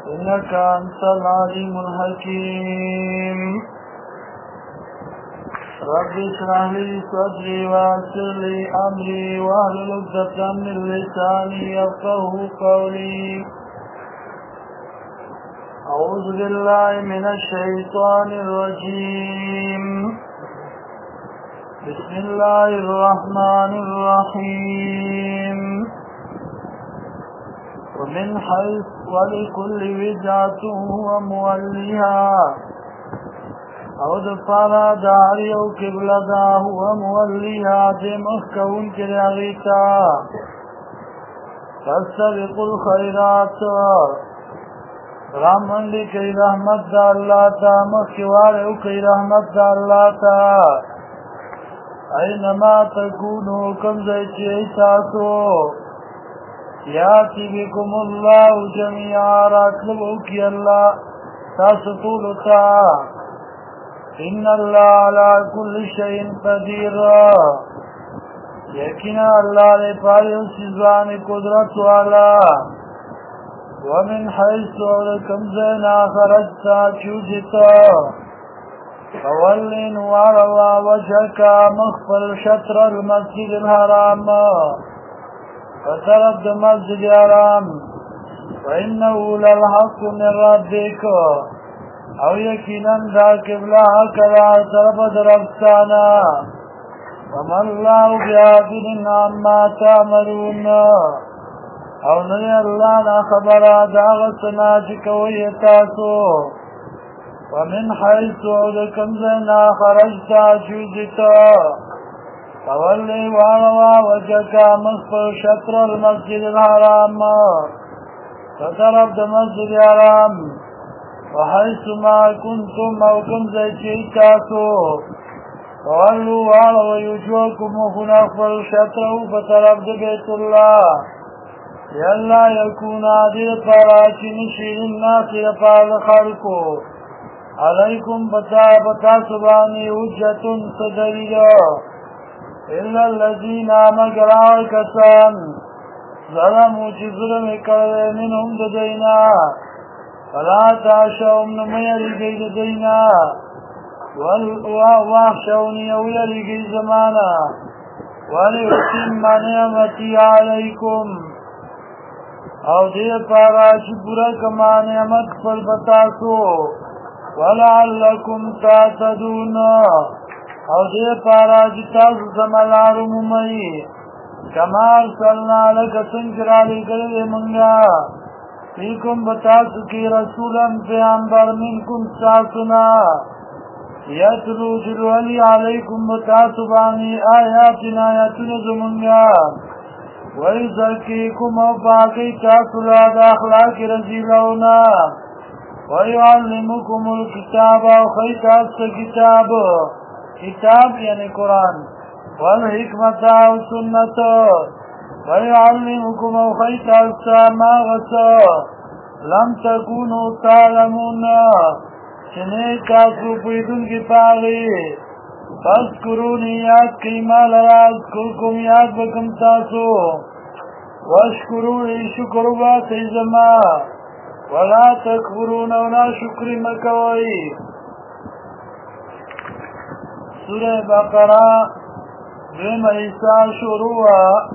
إنك أنت العليم الحكيم رب اشرح لي صدري ويسر لي أمري واحلل عقدة من لساني يفقهوا قولي أعوذ بالله من الشيطان الرجيم بسم الله الرحمن الرحيم ومن حيث ولكل وجهة هو موليها او دفارا داری او قبلدا هو موليها دي مخكون كراغيتا فاستبقوا الخيرات رحمن دی کئی رحمت دا اللہ تا مخوار او کئی رحمت دا اللہ تا اینما تکونو کمزی چی تاسو یاتی بکم اللہ جميعا راکلبو کی اللہ تاسو طولتا ان اللہ علا کل شئین قدیر یقینا اللہ نے پاری سزان قدرت والا ومن حيث ولكم زينا خرجتا چوجتا فولين واروا وجهك مخفر شطر المسجد الحرام فترد مسجد الحرام وإنه للحق من ربك او يكينا دا قبلة كلا طرف درفتانا وما الله بغافل عما تعملون او نی اللہ نا خبرا داغسنا چکوئی تاسو ومن حیث عدکم زینا خرجتا چوزتا فولی واروا وجکا مصفر شطر المسجد الحرام فطرف دا مسجد الحرام وحیث ما کنتم او کم زیچی تاسو فولو واروا یجوکم وخنفر شطر فطرف دا بیت اللہ یاللہ یکونا دیر پارا چی نشید الناس رفال خلقو علیکم بتا سبانی حجتن صدرید الا الذین مگر آکسان ظلمو چی ظلم کرده منهم ددینا فلا تاشوم نمیری گئی ددینا واخشونی اویری گئی زمانا ولأتم نعمتی علیکم او دیر پارا چی پورا کما نعمت پر بتاسو ولعلکم تاتدون او دیر پارا چی تاسو سملارو ممئی کما ارسلنا لکسن کرالی کرده منگا فیکم بتاسو کی رسولا پیامبر منکم تاسونا یتلو جلوالی علیکم بتاسو بانی آیاتنا یتنزو منگا وَيُزَكِّيكُمْ وَبَاقِي تَأْكُلَادَ أَخْلَاقِ رَزِيلَوْنَا وَيُعَلِّمُكُمُ الْكِتَابَ وَخَيْتَاسْ كِتَاب كتاب یعنی قرآن وَالْحِكْمَةَ وَسُنَّةَ وَيُعَلِّمُكُمْ وَخَيْتَاسْ مَا غَسَ لَمْ تَكُونُوا تَعْلَمُونَ چنے تاسو پیدن کی پاغی فاذکرونی یاد کیما لرا اذکرکم یاد بکم تاسو واشکرونی شکر باتی زما ولا تکفرون ونا شکری مکوئی سورہ بقرہ دویم عیسیٰ شروع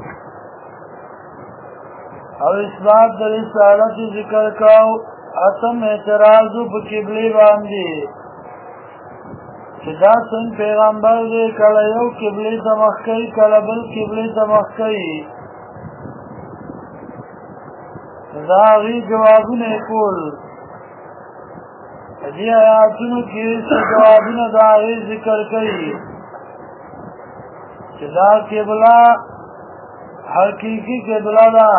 او اثبات در رسالت ذکر کاؤ اتم اعتراضو پا قبلی باندی چدا سن پیغمبر دے کلا یو قبلی تمخ کئی کلا بل قبلی تمخ کئی دا غی جوابون کول دی آیاتونو کی جوابون دا غی ذکر کئی چدا قبلہ حقیقی قبلہ دا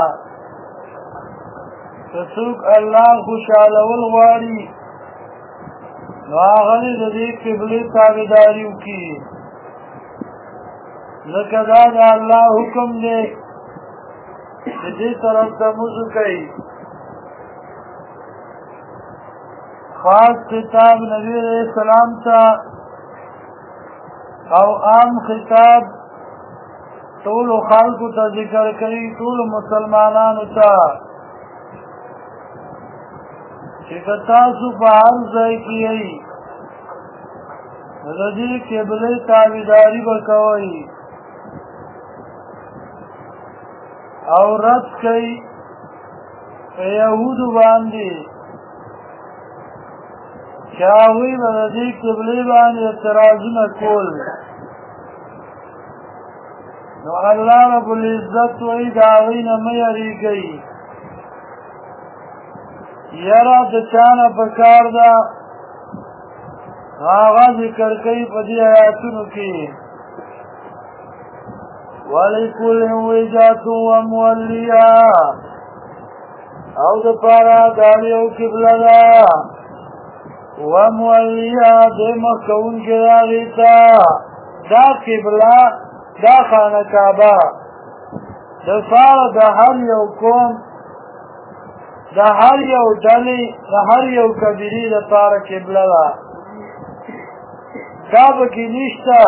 تسوک اللہ خوشحالول غواری نو آغنی دا دی قبلی تابداریو کی لکه دا دا اللہ حکم دے دی طرف تموزو کئی خاص خطاب نبی علیہ السلام تا او عام خطاب طول خلق تا ذکر کئی طول مسلمانانو تا چې که تاسو په هر ځای کې یئ د دې قبلې تابعداري به کوئ او رد کوي په یهودو باندې چې هغوی به د دې قبلې باندې اعتراضونه کول نو الله رب العزت وایي د هغوی نه مه یېرېږئ یره د چا نه پکار ده هغه ذکر کوي په دې آیاتونو کې ولکل وجهة ومولیا او د پاره د یو قبله ده ومولیا د مخ کوونکي هغې ته دا قبله دا خانه کعبه د پاره د هر یو قوم د هر یو ډلې د هر یو قبیلې دپاره قبله ده دا پکې نشته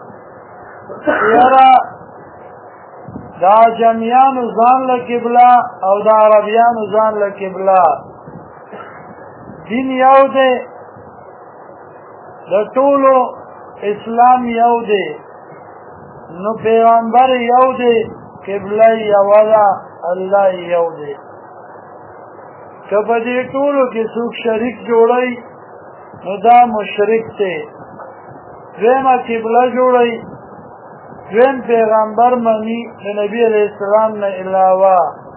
یاره د عجمیانو ځان له قبله او د عربیانو ځان له قبله دین یو دی د ټولو اسلام یو دی نو پیغمبر یو دی قبله یوه ده الله یو دی که په دې ټولو کې څوک شریک جوړی نو دا مشرک دی دویمه قبله جوړی دویم پیغمبر منی د نبی علیه السلام نه علاوه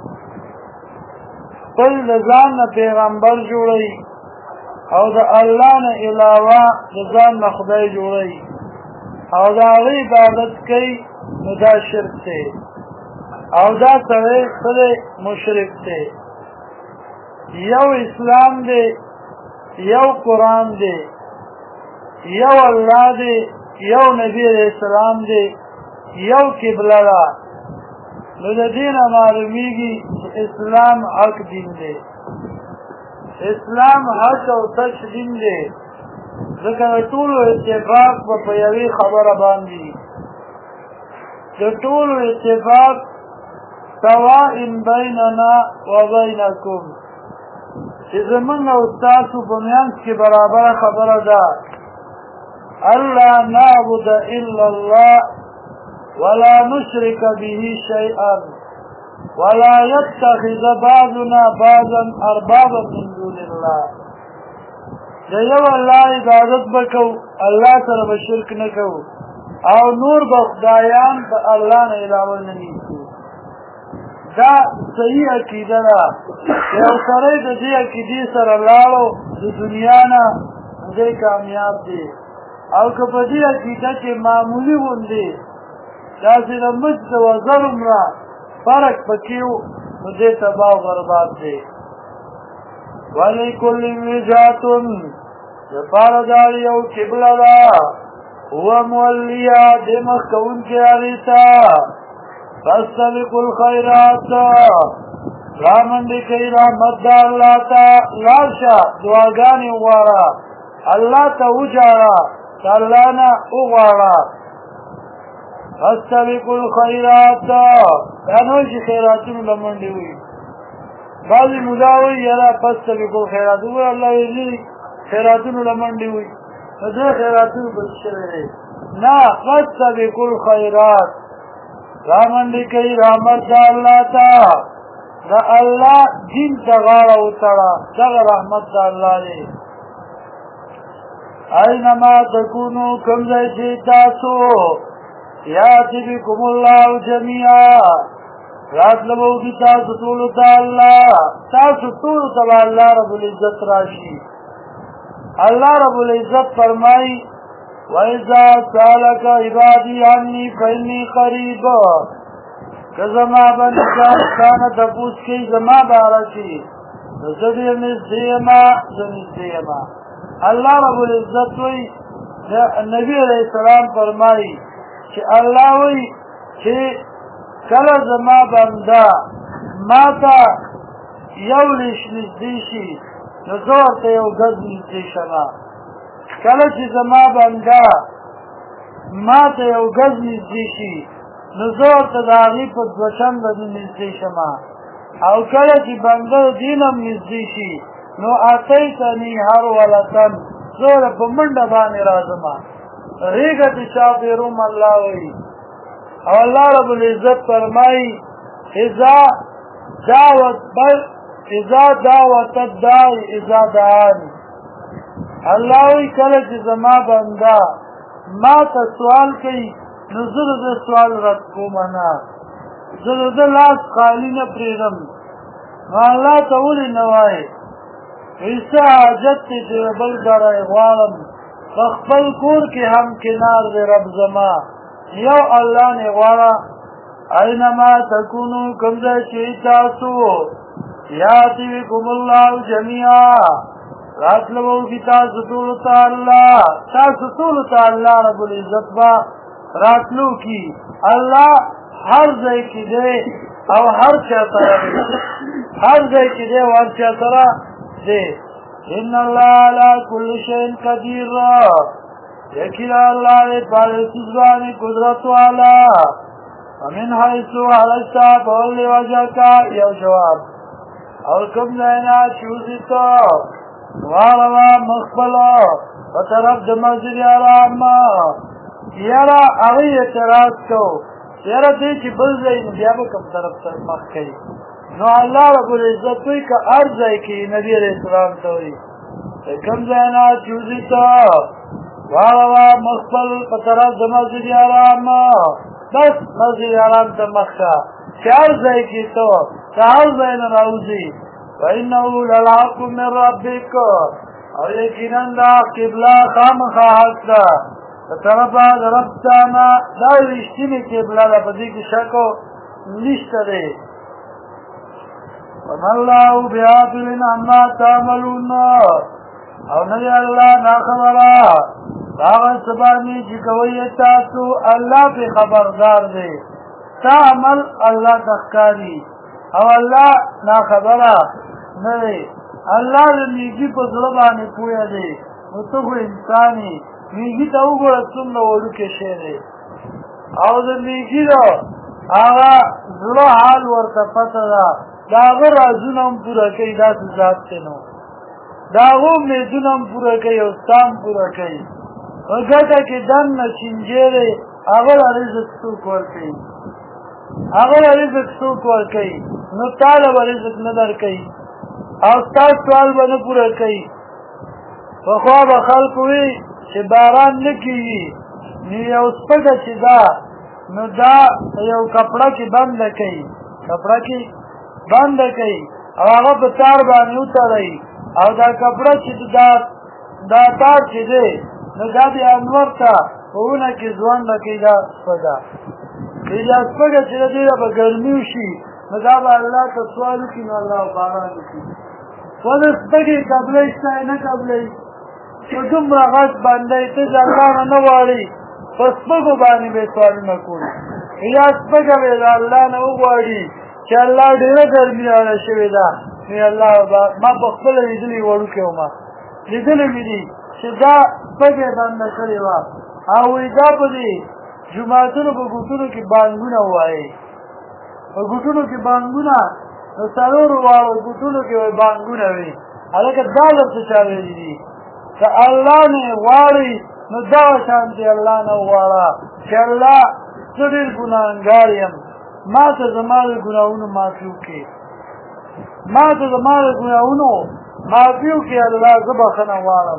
خپل د ځان نه پیغمبر جوړی او د الله نه علاوه د ځان نه خدای جوړی او د هغه عبادت کوي نو دا شرک دی او دا سړی څه مشرک دی یو اسلام دی یو قرآن دی یو الله دی یو نبی علیه السلام دی یو قبله ده نو د دې نه معلومیږي چې اسلام حق دین دی اسلام حق او تش دین دی ځکه د ټولو اتفاق به په یوې خبره باندې د ټولو اتفاق سواء بیننا و بینکم چې زمونږ او ستاسو په منځ کې برابره خبره ده الله نعبد الا الله ولا نشرك به شيئا ولا يتخذ بعضنا بعضا اربابا من دون الله د یو الله عبادت وکړو الله سره به شرک نه کوو او نور به خدایان د الله نه علاوه نه نیسو دا صحیح عقیده ده یو سړی د دې عقیدې سره لاړو د دنیا نه دی کامیاب دی او که په دې عقیده کې معمولي غوندې داسې د مچ د وزر عمره فرق پکې و نو دې تباه او برباد دی ولکل وجهة دپاره دا یو قبله ده هو مولیا د مخ کوونکي هغې ته فاستبقوا الخیرات رامنډې کوي رحمت د الله ته لاړ شه دعاګانې وغواړه الله ته وجاړه د الله نه وغواړه فاستبقوا الخیرات دا نه وایي چې خیراتونو له منډې وي بعضې ملا وایي یاره فاستبقوا الخیرات ووایي الله ویلي خیراتونو له منډې وي نو دې خیراتونو بس شوی دی نه فاستبقوا الخیرات رامنډې کوي رحمت د الله ته د الله دین ته غاړه وتړه دغه رحمت د الله دی اینما تکونو کوم ځای چې تاسو یاتی بکم الله جميعا راتلو کی تاسو ټولو ته الله تاسو ټولو ته الله رب العزت راشي الله رب العزت فرمایي وَإِذَا سَأَلَكَ عِبَادِي عَنِّي فَإِنِّي قَرِيبٌ کزما باندې ځان تپوس کوي زما باره کې زه ډېر نږدې یم زه نږدې یم الله رب العزت وایي نبي علیه السلام فرمایي چې الله وایي چې کله زما بنده ما ته یو لیش نږدې شي نو زه ورته یو ګز نږدې شم کله چې زما بنده ما ته یو ګز نږدې شي نو زه ورته د هغې په دوه چنده نږدې شم او کله چې بنده دین هم نږدې شي نو اتیتنی هر ولتن زور په منډه باندې راځم ریګه چې چاپیروم الله وی او الله رب العزت فرمایي اذا دعوت الداعي اذا دعاني الله وی کله چې زما بندا ما ته سوال کوي نو زه د سوال رد کوم نه زه د لاس خالی نه پرېږدم نو الله ته ولې نه وایي څه حاجت دی چې بل ځای غواړم په خپل کور کې هم کنار دی رب زما یو الله نه غواړه اینما تکونو کوم ځای چې تاسو یاتی بکم الله جميعا راتلو کی تاسو ټول ته الله رب العزت با راتلو کی الله هر ځای کې دی او هر چا سره دی هر ځای کې دی او هر چا سره دی ان الله على كل شيء قدير یقینا الله دې په هر څه باندې قدرت والا ومن حيث خرجت فول وجهك یو جواب او کوم ځای نه چوزي ته واړه مخبلا په طرف د مسجد حرام یاره هغه اعتراض کو یاره دې چې بل ځای بیا به کوم طرف ته مخ کوي نو الله رب العزت وی که هر ځای کې نبی علیہ السلام ته وی کوم ځای نه چوزي ته واړه مخبل په طرف د مسجد حرام بس مسجد حرام ته مخه چې هر ځای کې ته هر ځای نه راوځي فإنه للحق من ربك او یقینا دا قبله خامخا حق ده په طرفه د رب څخه دا رښتینې قبله ده په دې کې شک نشته دی وما الله بغافل عما تعملون او نه دی الله ناخبره هغه څه باندې چې کوئ تاسو الله په خبردار دی تا عمل الله تخکاری او الله ناخبره نه دی الله د نیږي په زړه باندې پوهه دی نو ته خو انساني نیږي ته وګوره څومره وړوکی شی دی او د نیږي هغه زړه حال ورته پته ده د هغه رازونه هم پوره کوي داسې ذات دی نو د هغو امیدونه هم پوره کوي او ستا هم پوره کوي په ګټه کې دننه چینجی دی هغه له رزق څوک ورکوي نو تاله به رزق نه درکوي او ستا سوال به نه پوره کوي پخوا به خلکو وي چې باران نه کېږي نو یو سپږه چې ده نو دا یو کپړه کې بنده کوي او هغه په تار باندې وتړئ او دا کپړه چې دا تار چې دی نو دا بیا انور ته په ونه کې ځوانده کوي دا سپږه دا سپږه چې دی به ګرمي وشي نو دا به الله ته سوال وکړي نو الله باران وکړي خو د سپږې قبلۍ شته نه قبلۍ په دومره غټ باندې ته د الله نه غواړې په سپږو باندې به سوالونه کوي یا سپږه به د الله نه وغواړي چې الله ډېره ګرمي راغله شوې ده نو الله ما په خپله لیدلي وړوکی ومه لیدلې مې دي چې دا سپږې بنده کړې وه او وایي دا په دې جوماتونو په ګوټونو کې بانګونه ووایي په ګوټونو کې بانګونه نو څلورو واړو ګوټونو کې بانګونه وي هلکه دا درته چا ویلي دي که الله نه غواړي نو دا شانتې الله نه وغواړه چې الله زه ډېر ګناهګار یم ما ته زما د ګناهونو معافي وکړي الله زه بخښنه غواړم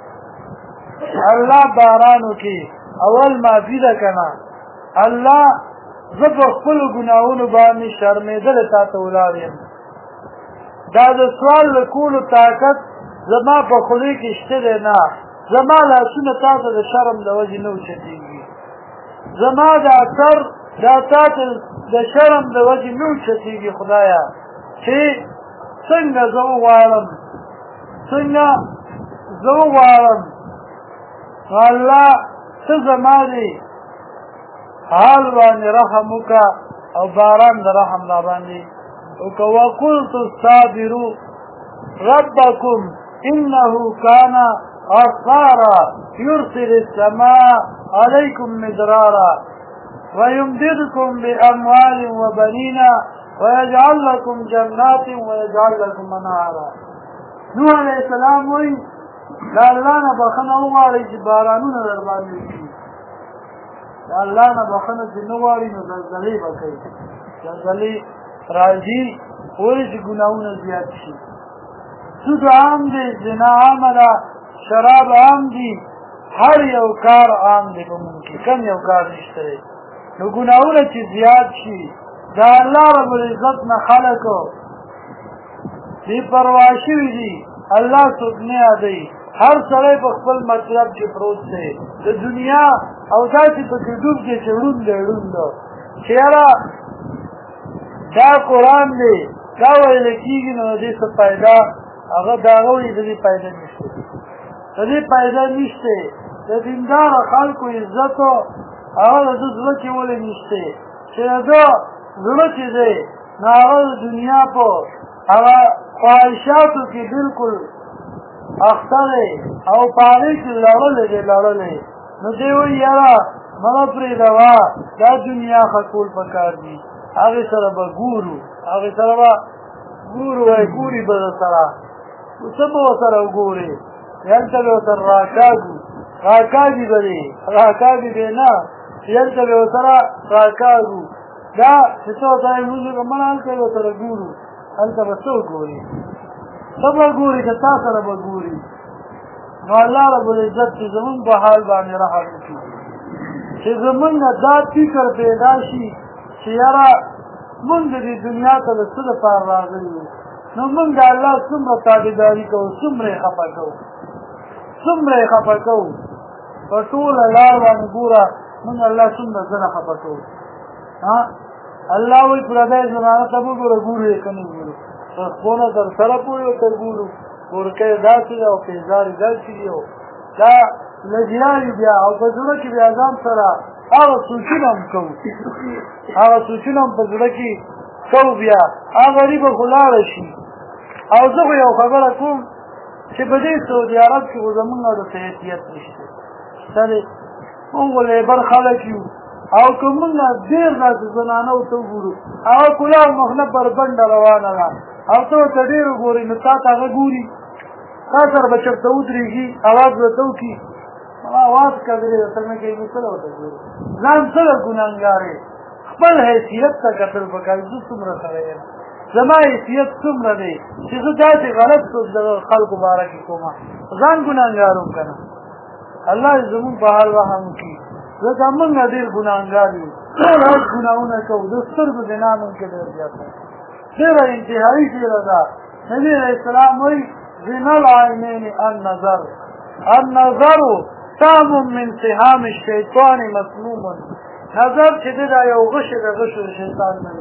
الله باران وکړي اول معافي ده که نه الله زه په خپلو ګناهونو باندې شرمېدلی تا ته ولاړ یم دا د سوال د کولو طاقت زما په خولې کې شته دی نه زما لاسونه تا ته د شرم د وجې نه اوچتېږي زما دا سر دا تا ته د شرم د وجې نه اوچتېږي خدایه چې څنګه زه وغواړم نو الله ته زما دی حال باندې رحم وکړه او باران د رحم را باندې وکړه وقلت استغفروا ربکم انه کان غفارا یرسل السماء علیکم مدرارا ويمددكم بأموال وبنين ويجعل لكم جنات ويجعل لكم أنهارا نوح علیہ السلام وایي د الله نه بخښنه وغواړئ چې بارانونه در باندې وشي د الله نه بخښنه چې نه غواړي نو زلزلې به کوي زلزلې راځي ولې چې ګناهونه زیات شي سود عام دی زنا عامه ده شراب عام دي هر یو کار عام دی په مونږ کې کم یو کار نشته دی نو ګناهونه چې زیات شي د الله رب العزت نه خلکو بې پروا شوي دي الله څوک نه یادوي هر سړی په خپل مطلب کې پروت دی د دنیا او داسې پکې ډوب دی چې ړوند دی ړوند چې یاره دا قرآن دی دا ویل کېږي نو د دې څه فایده هغه د هغه وایي د دې فایده نشته د دې فایده نشته د دینداره خلکو عزت هغه د ده زړه کې ولې نشته چې د ده زړه چې دی نو هغه د دنیا په هغه خواهشاتو کې بلکل اخته دی او په هغې کې لړلی دی لړلی نو دی وایي یاره مه پرېږدوه دا دنیا ښه کول پکار دي هغې سره به ګورو هغې سره به ګورو وایي ګوري به د سره څه به ورسره وګورې هلته به ورسره راکاږو راکاږي به دی راکاږي دی نه هلته به ورسره راکاږو دا چې څه ورته وایي لمونځ وکړه مړه هلته به ورسره ګورو هلته به څه وګوري څه به ګوري که تا سره به ګوري نو الله رب العزت چې زمونږ په حال باندې رحم وکړي چې زمونږ دا فکر پیدا شي چې یاره مونږ د دې دنیا ته د څه لپاره راغلي یو نو مونږ د الله څومره تابعداري کوو څومره یې خفه کوو څومره یې خفه کوو په ټوله لار باندې ګوره مونږ الله څومره ځنه خفه کوو الله وایي پردی زمانه ته به ګوره ګورو یې که نه ګورو خونه در سره پورې ورته ګورو ګورکۍ داسې ده او پیزار یې داسې دي او دا لګیا بیا او په زړه کې بیا ځان سره هغه سوچونه هم کوو هغه سوچونه هم په زړه کې کوو بیا هغه غریبه خو لاړه شي او زه خو یو خبره کوم چې په دې سعودي عرب کې خو زمونږ د حیثیت نشته شته دی مونږ خو لیبر خلک یو او که مونږ ډېر داسې زنانو ته وګورو هغه کلاه مخنه پر بنډه روانه ده او ته ورته ډېر وګورې نو تا ته هغه ګوري تا سره به چېرته ودرېږي اواز به ته وکړي आवाज कदरे तने के मिसल होता है नाम सर गुनाहगारे खपल हैसियत का कत्ल बका जो तुमरा करे जमा हैसियत तुमरा दे जिस जाते गलत सोच दो खल्क मुबारक कोमा जान गुनाहगारों करना अल्लाह जमीन बहाल रहम की जो हम नदीर गुनाहगारी रोज गुनाहों को दोस्तर को देना उनके डर जाता है फिर इंतहाई से रजा नबी अलैहि सलाम वही जिनल आईनैन النظر سام من سهام الشیطان مسموم نظر چې دا یو غش د شیطان نه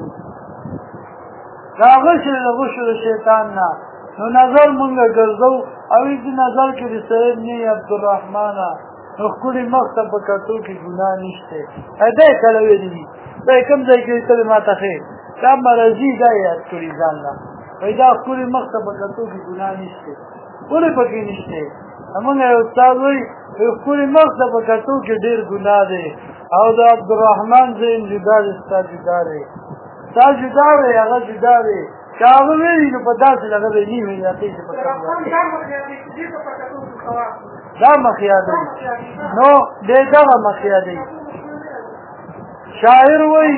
دا غش د شیطان نه نو نظر مونږه ګرځو او دې نظر کې د سید نه عبدالرحمن نو خوري مخته په کتو کې ګناه نشته اده کله ویلي دا کوم ځای کې کلمات اخی دا مرضی دا یاد کړی ځان لا پیدا خوري مخته په کتو کې ګناه نشته ولې پکې نشته همغه استاد وی خوري مخته په کتو کې ډیر ګناه دی او د عبدالرحمن زین جدار استاد جدار هغه جدار کاغه وی نو په داسې لګه دی نه وی راته چې په دا مخیاده نو دغه مخیاده شاعر وی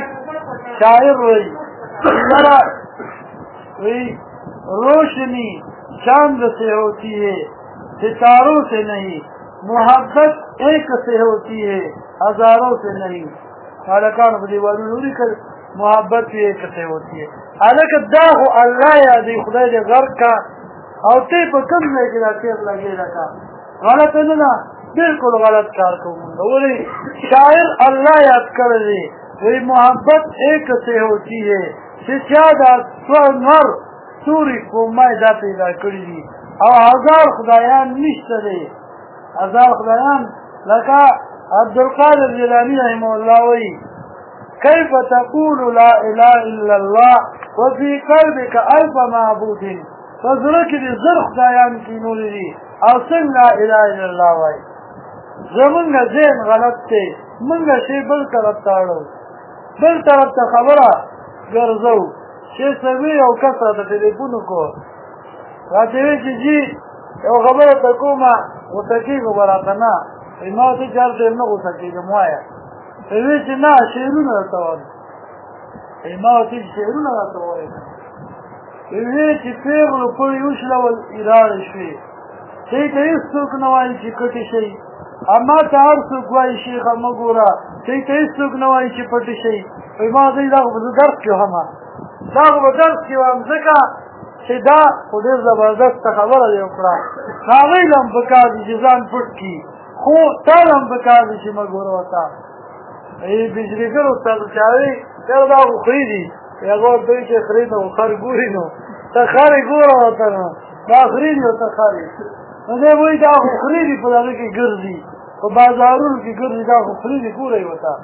مرا وی روشنی چاند سے ہوتی ہے ستاروں سے نہیں محبت ایک سے ہوتی ہے ہزاروں سے نہیں خالقان په دیوالو نوري کړ محبت ایک سے ہوتی ہے الک داغ الله یادی خدای دې غر کا او ته په کوم ځای کې راځي لګي راکا غلط نه بالکل غلط کار کوم ولی شاعر الله یاد کړی وی محبت ایک سے ہوتی ہے چې چا دا نور سوري کومه دا پیدا کړی دي او هزار خدایان نشته دي هزار خدایان لکه عبدالقادر جیلانی رحمه الله وی كيف تقول لا اله الا الله وفي قلبك الف معبود فزرك دي زر خدایان کینول دي او څنګه لا اله الا الله وای زمونږ ذهن غلط دی مونږ شی بل طرف تاړو بل طرف ته خبره ګرځو چې سوي او کثرت ټلیفون کو راته وی چې جی یو خبره ته کومه غوسه کېږو به راته نه ما ته چېرته نه غوسه کېږم وایه وی چې نه شعرونه راته وایم ما ورته چې شعرونه راته وایي وی چې پېغلو پړي وشلول ایراړې شوې دې ته هېڅوک نه وایي چې کټې شئ اما ته هر څوک وایي شیخه مه ګوره دې ته هېڅوک نه وایي چې پټې شئ وایي ما ورته دا خو به زه درس کې وهم دا خو به درس کې وهم ځکه چې دا خو ډېر زبردسته خبره دې وکړه هغوی له هم پکار دي چې ځان پټ کړي خو تا له هم پکار دي چې مه ګوره ورته بجلیګر استاد چاوي یاره دا خو خري دي هغه ورته وایي چې خري نو خر ګوري نو ته خرې ګوره ورته نو دا خري دي ورته خرې نو دی وایي دا خو خري دي په دغه کې ګرځي په بازارونو کې ګرځي دا خو خري دي ګورئ ورته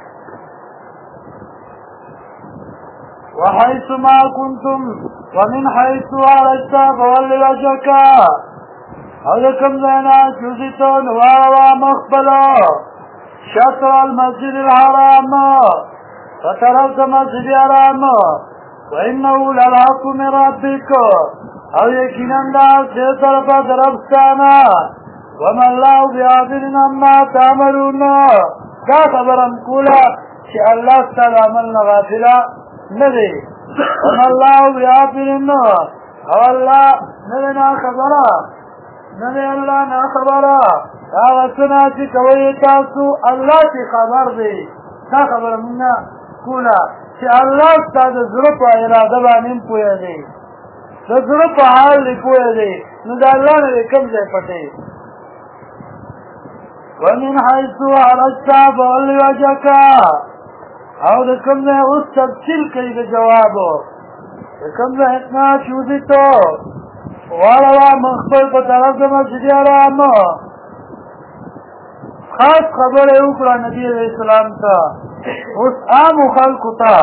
وحيث ما كنتم ومن حيث خرجت فول وجهك او د کوم ځای نه چې وځې ته نو واړوه مخ خپله شطر المسجد الحرام وطرف د مسجد حرام وانه للحق من ربك او یقینا دا دې طرفه د رب ستانه وما الله بغافل عما تعملون دا خبره م کوله چې الله ستا د عمل نه غافله نه دی وما الله بغافل او الله نه دی ناخبره نه دی الله ناخبره هغه څه نه چې کوئ تاسو الله چې خبر دی دا خبره مونږ نه کوله چې الله ستا د زړه په اراده باندې هم پوهېږي د زړه په حال دې پوهېږي نو د الله نه دې کوم ځای پټې ومن حيث خرجت فول وجهك او د کوم ځای اوس تفصیل کوي د جوابو د کوم ځای نه چې وځې ته واړوه مخ خپل په طرف د مسجد حرام خاص خبره یې وکړه نبي علیه السلام ته اوس عامو خلکو ته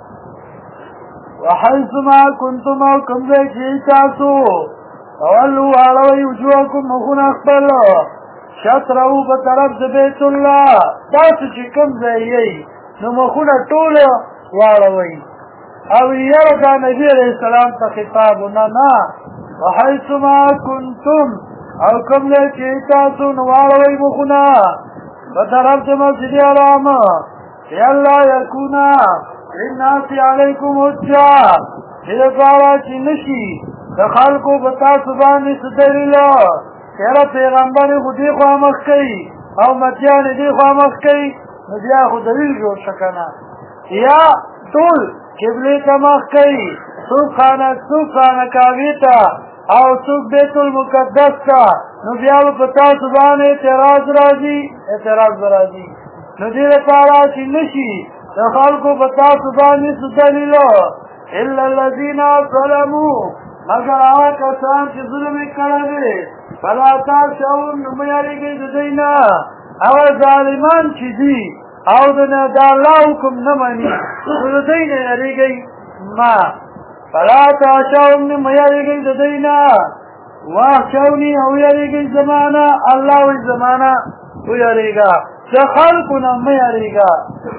وحیث ما کنتم او کوم ځای چې تاسو فولوا واړوئ وجوهکم مخونه خپل شطره په طرف د بیت الله تاسو چې کوم ځای یئ نو مخونه ټوله واړوئ او یاره دا نبي علیه السلام ته خطاب نه نه وحیث ما کنتم او کوم ځای چې تاسو نو واړوئ مخونه په طرف د مسجد حرام لئلا یکون للناس علیکم حجه چې دپاره چې نشي د خلکو په تاسو باندې څه دلیل یاره پیغمبر خو دې خوا مخ کوي او متیان دې خوا مخ کوي نو بیا خو دلیل جوړ شه که نه یا ټول قبلې ته مخ کوي څوک خانقاوې ته او څوک بیت المقدس ته نو بیا به په تاسو باندې اعتراض به راځي نو دې لپاره چې نشي د خلکو په تاسو باندې څه دلیل الا الذین ظلموا مگر هغه کسان چې ظلم یې کړی دی فلا تخشوهم نو مه یارېږئ د دوی نه هغه ظالمان چې دي او د الله حکم نه مني نو د دوی نه یارېږئ ما فلا تخشوهم نو مه یارېږئ د دوی نه واخشوني او یارېږئ زما نه الله وایي زما نه ویارېږه د خلکو نه مه یارېږه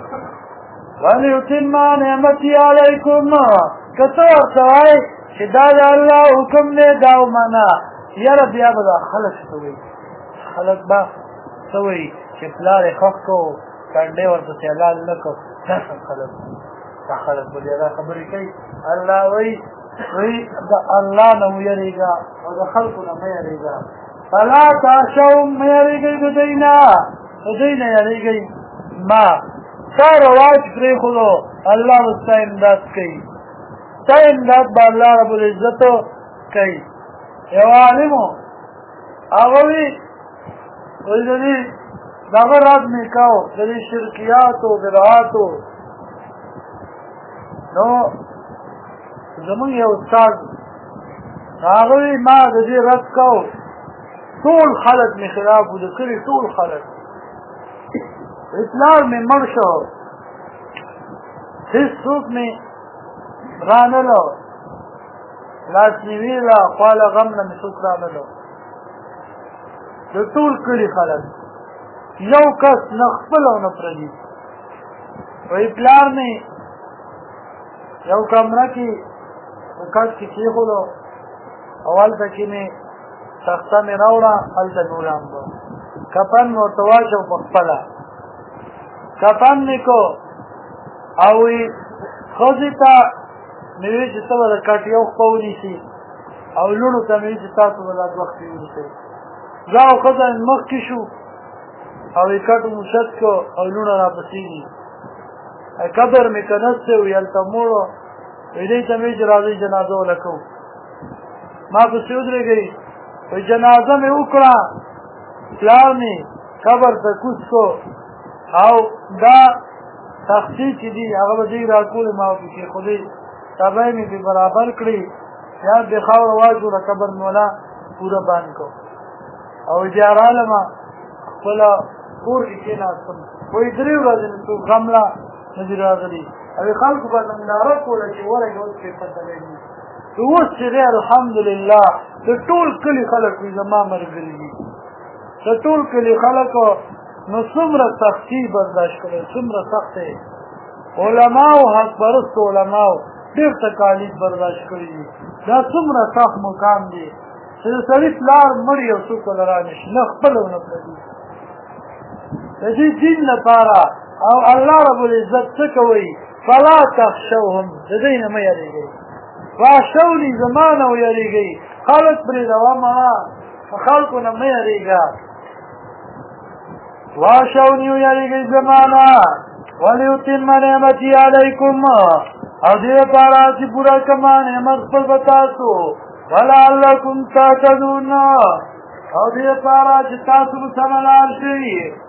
وليتم نعمتي علیکم که ته ورته وایې چې دا د الله حکم دی دا ومنه یاره بیا به دا خلک څه وایي خلک به څه وایي چې پلار یې ښخ کړو کنډې ورپسې حلال نه کړو دا سم خلک دا خلک به بیا دا خبرې کوي الله وایي د الله نه ویرېږه او د خلکو نه مه یېرېږه فلا تخشوهم مه یېرېږئ د دوی نه یېرېږئ ما ستا رواج پرېښودو الله به ستا امداد کوي ستا امداد به الله رب العزت کوي یو عالمو هغه وي وایي د دې دغه رد مې کوو د دې شرکیاتو بدعاتو نو زمونږ یو استاد هغه وي ما د دې رد کوو ټول خلک مې خلاف و د کلي ټول خلک پلار مې مړ شو هېڅوک مې رانلو لاسنیوي له خواله غم نه مې څوک رانلو د ټول کلي خلک یو کس نه خپل او نه پردي وایي پلار مې یو کمره کې کټ کې کېښودو اول تکې مې تخته مې راوړه هلته مې ولامبه کفن مې ورته واچو په خپله کفن مې کو او ښځې ته مې ویل چې ته به د کټ یو خپه ونیسي او لوڼو ته مې ویل چې تاسو به دا دوه خپې ونیسئ زه او ښځه مخکې شو او یې کټ مو شت کړو او لوڼه راپسې دي قبر مې که نستی وي هلته موړو وایي دې ته مې ویل چې راځئ جنازه وله کوو ما پسې ودرېږئ وایي جنازه مې وکړه پلار مې قبر ته کوز کړو او دا تختې چې دي هغه به دې راکولې ما ورته کېښودې تبی مې پرې برابر کړي یا بې خاوره واچوله قبر مې ولا پوره بند کړو او بیا رالمه خپله کور کې کېناستم وایي 3 ورځې مې څوک غمله نه دي راغلي او خلکو به ننداره کوله چې ورږه اوس پرې پتلی دي اوس چې دی الحمدلله د ټول کلي خلک وي زما ملګري دي د ټول کلي خلکو نو څومره سختي برداشت کړی څومره سختې علماو حق پرستو علماو ډېر تکالیف برداشت کړي دي دا څومره سخت مقام دی چې د سړي پلار مړ یو څوک له را نه شي نه خپل او نه پردي د دې دین لپاره او الله رب العزت څه کوي فلا تخشوهم د دوی نه مه یېرېږئ واخشوني زما نه ویېرېږئ خلک پرې دوامه خلکو نه مه یېرېږه واخشوني ویېرېږئ زما نه وليتم نعمتي علیکم او دې لپاره چې پوره کړمه نعمت خپل په تاسو ولعلکم تهتدون او دې لپاره چې تاسو به سمه لار شئ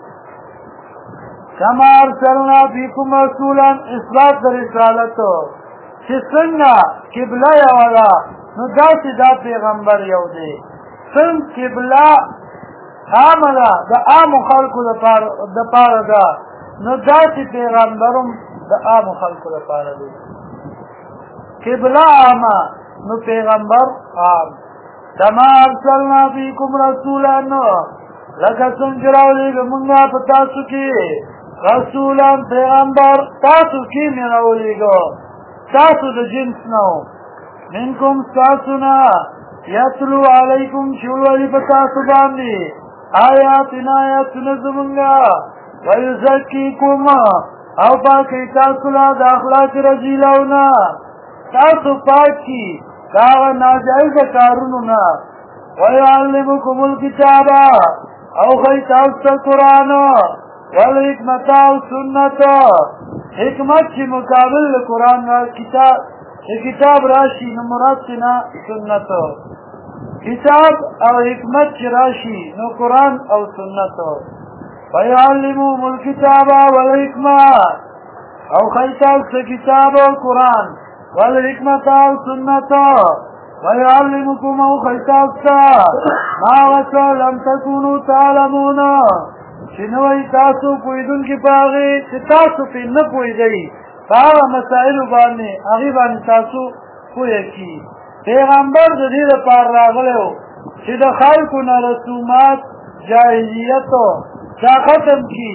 کما ارسلنا فیکم رسولا اثبات د رسالت چې څنګه قبله یوه ده نو داسې دا پیغمبر یو دی څنګه قبله عامه ده د عامو خلکو دپاره ده نو داسې پیغمبر هم د عامو خلکو دپاره دی قبله عامه نو پیغمبر عام کما ارسلنا فیکم رسولا لکه څنګه چې راولېږه مونږ په تاسو کې رسولا پیغمبر تاسو کې مې راولېږه تاسو د جنس نه و منکم ستاسو نه یتلو علیکم چې ولولي په تاسو باندې آیاتنا آیاتونه زمونږه ویزکیکم او پاکوي تاسو له د اخلاق رذیلو نه تاسو پاکي د هغه ناجایزه کارونو نه ویعلمکم الکتابه او ښایي تاسو ته قرآن والحکمت او سنت حکمت چې مقابل د قرآن کتاب راشي نو مراد نه سنت کتاب او حکمت چې راشي نو قرآن او سنت ویعلمهم الکتاب والحکمه او ښایي تاسو ته کتاب او قرآن والحکمت او سنت ویعلمکم او ښایي تاسو ته ما وڅه لم تکونو تعلمون چې نه وایي تاسو پوهېدونکي په هغې چې تاسو پرې نه پوهېدئ په هغه مسایلو باندې هغې باندې تاسو پوهه کړي پیغمبر د دې لپاره راغلی و چې د خلکو نه رسومات جاهلیت دا ختم کړي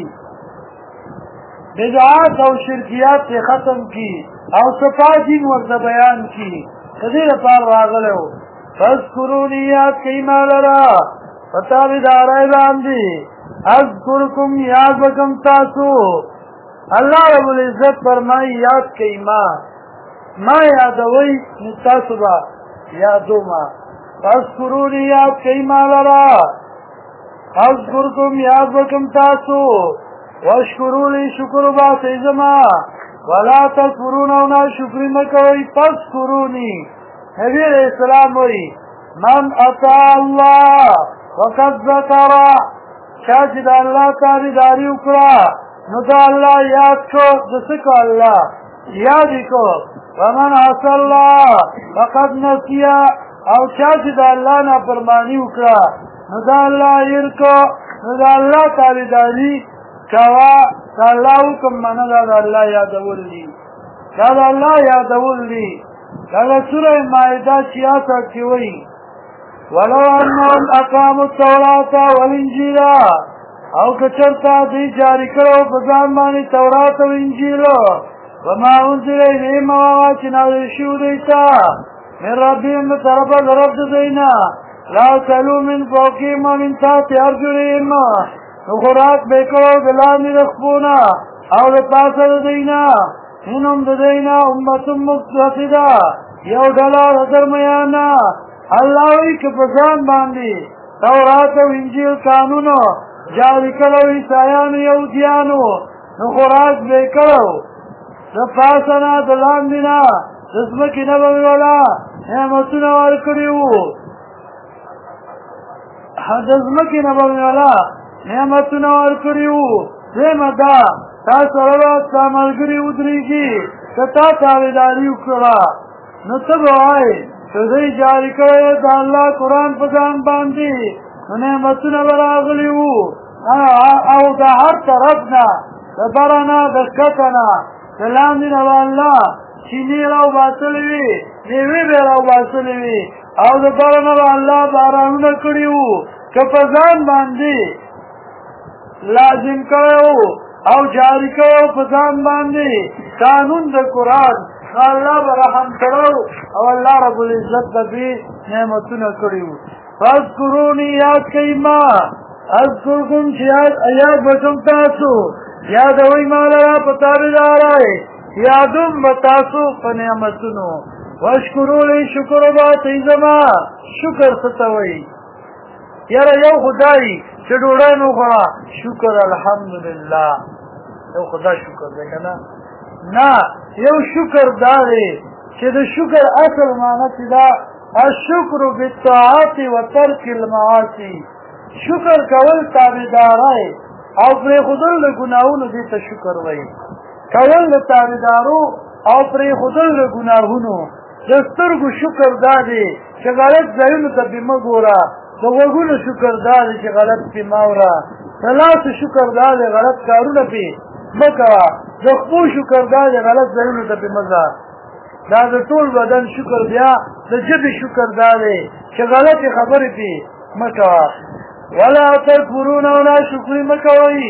بدعات او شرکیات یې ختم کړي او صفا دین ورته بیان کړي د دې لپاره راغلی و فاذکروني یاد کړئ ما لره په تابعدارۍ باندې اذکرکم یاد وکم تاسو الله رب العزت فرمایي یاد کئ ما یادوئ نو تاسو به یادومه فاذکروني یاد کئ ما لره اذکرکم یاد وکم تاسو واشکروا لی شکر وباسئ زما ولا تکفرون او ناشکري مه کوئ فاذکروني نبي علیہ السلام وایي من اطاع الله وقد ذکر چا چې د الله تابعداري وکړه نو د الله یاد کو د څه کو الله یاد یې کو ومن عصى الله فقد نسي او چا چې د الله نافرماني وکړه نو د الله هېر کو نو د الله تابعداري کوه د الله حکم منه دا د الله یادول دي دا د الله یادول دي دا د سوره مائده 66 کې وایي ولو انهم اقاموا التوراة والانجيل او کچرتا دی جاری کړو په ځان باندې تورات او انجیل وما انزل الیهم چې نازل شوي دوی ته من ربهم طرف رب دینا لا کلو من فوقهم ومن تحت ارجلهم نخوراک بیکو دلاندی رخبونا او دا پاسر دینا منهم دینا امتم مقتصدا یو ڈلا درمیانا اللہ وی کپسان باندی تورات و انجیل قانونو جاری کلو عیسایانو یهودیانو نخوراک بیکو دا پاسنا دلاندینا دسمکی نبوی والا نعمتونا ورکڑیو دسمکی نبوی والا نعمتونا ورکڑیو دیم دا تا سربات تا ملگری ادریگی تا تاویداری اکرا نتب آئی تدهی جاری کرے دا اللہ قرآن پزان باندی نعمتونا براغلیو او دا هر طرفنا دا برنا دا کتنا دلاندینا با اللہ چینی راو باسلوی نیوی بی راو باسلوی او دا برنا با اللہ بارانونا کریو کپزان باندی لازم کرو او جاری کرو پزان باندی قانون دا قرآن اللہ برحم کرو او اللہ رب العزت بی نعمتونا کریو فاذکرونی یاد کئی ما اذکرکم یاد بکم تاسو یاد ہوئی مالا را پتابدار آئے یادم بتاسو پنعمتونو وشکرو لی شکر بات ایزما شکر ستوئی یار یو خدای چه ڈوڑای نو خورا شکر الحمدللہ یو خدا شکر دے کنا نا یو شکر دارے چه دا شکر اصل معنی دا الشکر بالطاعات و ترک المعاصی شکر کول تابدار آئے او پر خودل گناہونو دیتا شکر وئی کول تابدارو او پر خودل گناہونو دسترگو شکر دادے چه غلط زیونو تا بیمگورا دا وگونو شکر دادے چه غلط پی ماورا تلاس شکر دادے غلط کارونو پی مکوا دخبو شکر دادے غلط زیونو تا بیمزا دا دا طول بدن شکر بیا دا جب شکر دادے چه غلط خبر پی مکوا ولا تکفرون ولا شکری مکوئی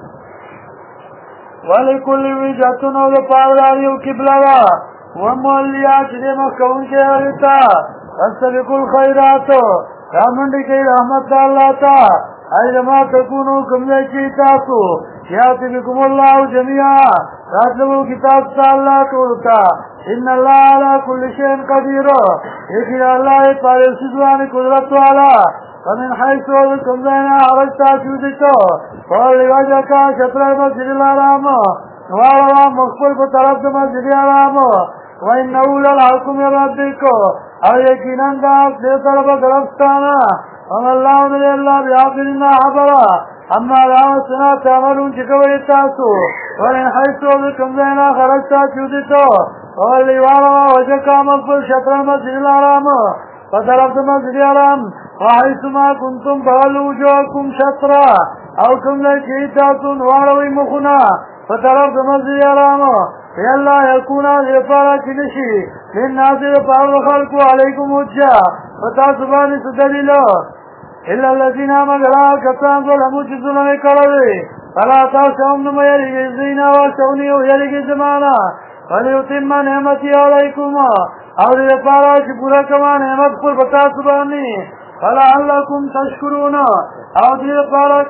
ولکل وجهتون او پارداریو قبلوا ومولیات دے مخون کے حریتا فاستبقوا الخیرات رامنڈی کی رحمت اللہ تا ایلما تکونو کمزے کی تاسو یاتی بکم اللہ جميعا راتلو کتاب تا اللہ تولتا ان اللہ علا کل شین قدیر یکی اللہ پارے سدوانی قدرت والا ومن حيث وذكم بينا عرجتا شودتو فولي وجهك شطر المسجد الحرام واروا مقبل بطرف المسجد الحرام وإنه للحق من ربك او يقينا داك دي طرف درفتانا وما الله من الله بحافظنا حبرا اما لا سنا تعملون شكوى التاسو ومن حيث وذكم بينا خرجتا شودتو فولي واروا وجهك مقبل شطر المسجد الحرام فطرف المسجد الحرام وحيثما كنتم فولوا وجوهكم شطرا او كم لكيتاتون واروي مخنا فطرف المسجد الحرام يلا يكون غفارا كنشي للناس يفعل الخلق عليكم حجة فتاسبان سدليلو إلا الذين آمنوا كتان ظلموا ظلم كروي فلا تخشوهم نما يلقي الزينة واخشوني ويلقي زمانا فليتم نعمتي عليكم او لپاره چې پورا کما نعمت پر بتاسو باندې فلعلکم تشکرون او دې لپاره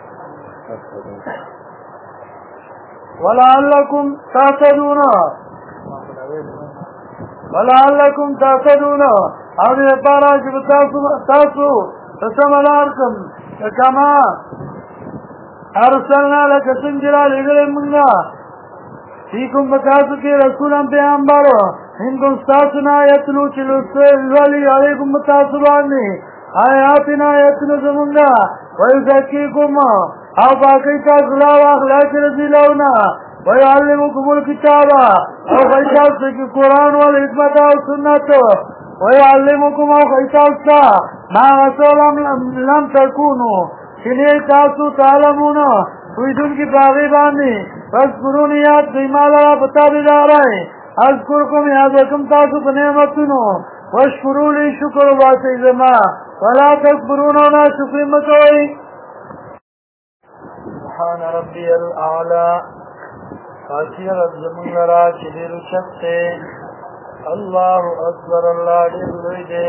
ولعلکم تهتدون او دې لپاره چې تاسو تسملارکم کما ارسلنا لك سنجرا لګل موږ فيكم بتاسو کې رسولان پیغمبرو انکم ستاسونا یتلو چلو سولی علیکم بتاسوبانی آیاتنا یتلو زمونگا ویزکیکم او باقی تاسولاو اخلاق رزیلونا ویعلمکم الکتابا او خیتاسو کی قرآن والحکمت او سنتو ویعلمکم او خیتاسا ما غسولم لم تکونو چنی تاسو تعلمونو ویدون کی باغی بانی فاذکرونی یاد دیمالا بتابدار آئے اذکرکم یادکم تاسو بنعمتونو واشکرو لی شکر باسی زما ولا تکبرون ونا شکر مکوئی سبحان ربی الاعلا خاصی رب زمون لرا چدیر شکتے الله اکبر الله ډېر لوی دی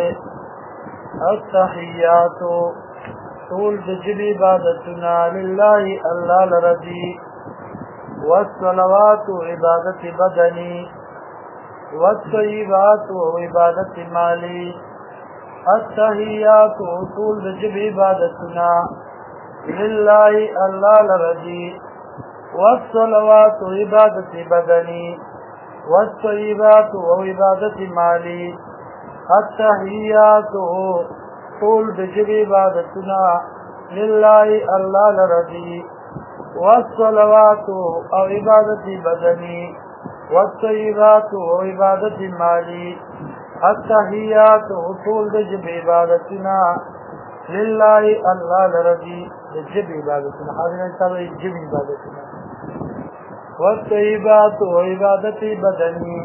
التحیات ټول د ژبې عبادتونه لله الله لره دي والصلوات عبادت بدني والطيبات عبادت مالي التحیات ټول د ژبې عبادتونه لله الله لره دي والصلوات عبادت بدني والطيبات وعبادت مالي التحيات طول بجب عبادتنا لله الله لرضي والصلوات او عبادت بدني والطيبات وعبادت مالي التحيات طول بجب عبادتنا لله الله لرضي بجب عبادتنا حاضرين تابع جب عبادتنا والطيبات وعبادت بدني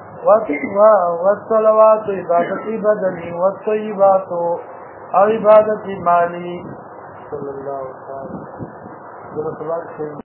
والصلوات عبادت بدني والطيبات عبادت مالي صلى الله عليه وسلم